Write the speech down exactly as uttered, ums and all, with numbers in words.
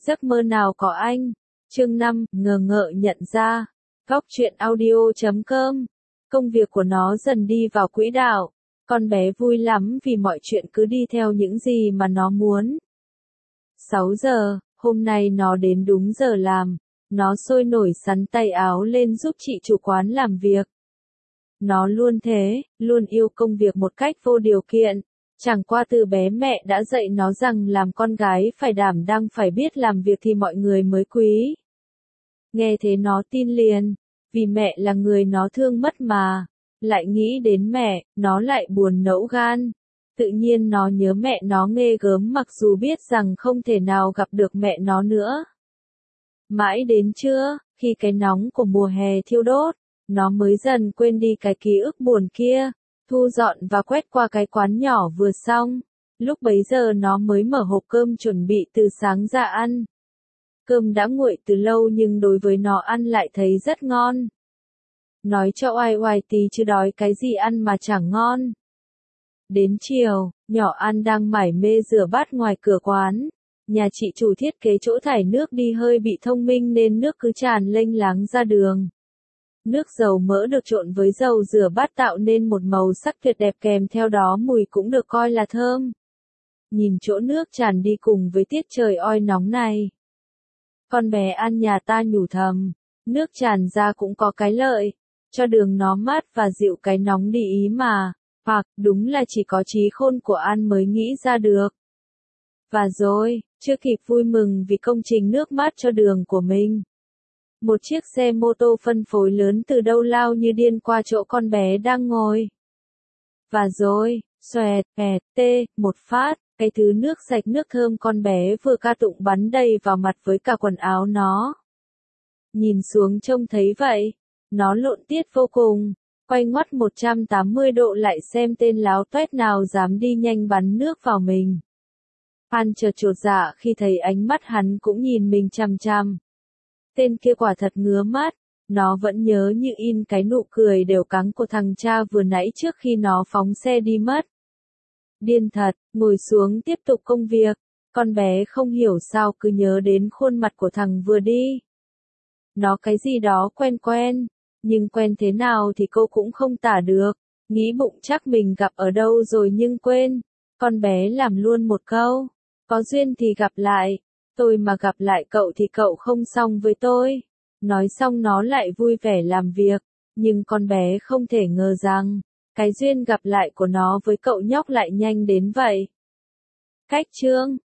Giấc mơ nào có anh. Chương năm, ngờ ngợ nhận ra. Góc truyện audio chấm com. Công việc của nó dần đi vào quỹ đạo. Con bé vui lắm vì mọi chuyện cứ đi theo những gì mà nó muốn. sáu giờ, hôm nay nó đến đúng giờ làm. Nó sôi nổi xắn tay áo lên giúp chị chủ quán làm việc. Nó luôn thế, luôn yêu công việc một cách vô điều kiện. Chẳng qua từ bé mẹ đã dạy nó rằng làm con gái phải đảm đang phải biết làm việc thì mọi người mới quý. Nghe thế nó tin liền, vì mẹ là người nó thương mất mà. Lại nghĩ đến mẹ, nó lại buồn nẫu gan. Tự nhiên nó nhớ mẹ nó ghê gớm mặc dù biết rằng không thể nào gặp được mẹ nó nữa. Mãi đến trưa, khi cái nóng của mùa hè thiêu đốt, nó mới dần quên đi cái ký ức buồn kia, thu dọn và quét qua cái quán nhỏ vừa xong. Lúc bấy giờ nó mới mở hộp cơm chuẩn bị từ sáng ra ăn. Cơm đã nguội từ lâu nhưng đối với nó ăn lại thấy rất ngon. Nói cho oai oai tí chứ đói cái gì ăn mà chẳng ngon. Đến chiều, nhỏ An đang mải mê rửa bát ngoài cửa quán. Nhà chị chủ thiết kế chỗ thải nước đi hơi bị thông minh nên nước cứ tràn lênh láng ra đường. Nước dầu mỡ được trộn với dầu rửa bát tạo nên một màu sắc tuyệt đẹp kèm theo đó mùi cũng được coi là thơm. Nhìn chỗ nước tràn đi cùng với tiết trời oi nóng này. Con bé An nhà ta nhủ thầm, nước tràn ra cũng có cái lợi, cho đường nó mát và dịu cái nóng đi ý mà, hoặc đúng là chỉ có trí khôn của An mới nghĩ ra được. Và rồi, chưa kịp vui mừng vì công trình nước mát cho đường của mình. Một chiếc xe mô tô phân phối lớn từ đâu lao như điên qua chỗ con bé đang ngồi. Và rồi, xoẹt, ẹt, tê, một phát, cái thứ nước sạch nước thơm con bé vừa ca tụng bắn đầy vào mặt với cả quần áo nó. Nhìn xuống trông thấy vậy, nó lộn tiết vô cùng, quay ngoắt một trăm tám mươi độ lại xem tên láo toét nào dám đi nhanh bắn nước vào mình. An chợt chột dạ khi thấy ánh mắt hắn cũng nhìn mình chằm chằm. Tên kia quả thật ngứa mắt, nó vẫn nhớ như in cái nụ cười đều cắng của thằng cha vừa nãy trước khi nó phóng xe đi mất. Điên thật, ngồi xuống tiếp tục công việc, con bé không hiểu sao cứ nhớ đến khuôn mặt của thằng vừa đi. Nó cái gì đó quen quen, nhưng quen thế nào thì cô cũng không tả được, nghĩ bụng chắc mình gặp ở đâu rồi nhưng quên. Con bé làm luôn một câu, có duyên thì gặp lại. Tôi mà gặp lại cậu thì cậu không xong với tôi. Nói xong nó lại vui vẻ làm việc, nhưng con bé không thể ngờ rằng, cái duyên gặp lại của nó với cậu nhóc lại nhanh đến vậy. Cách chương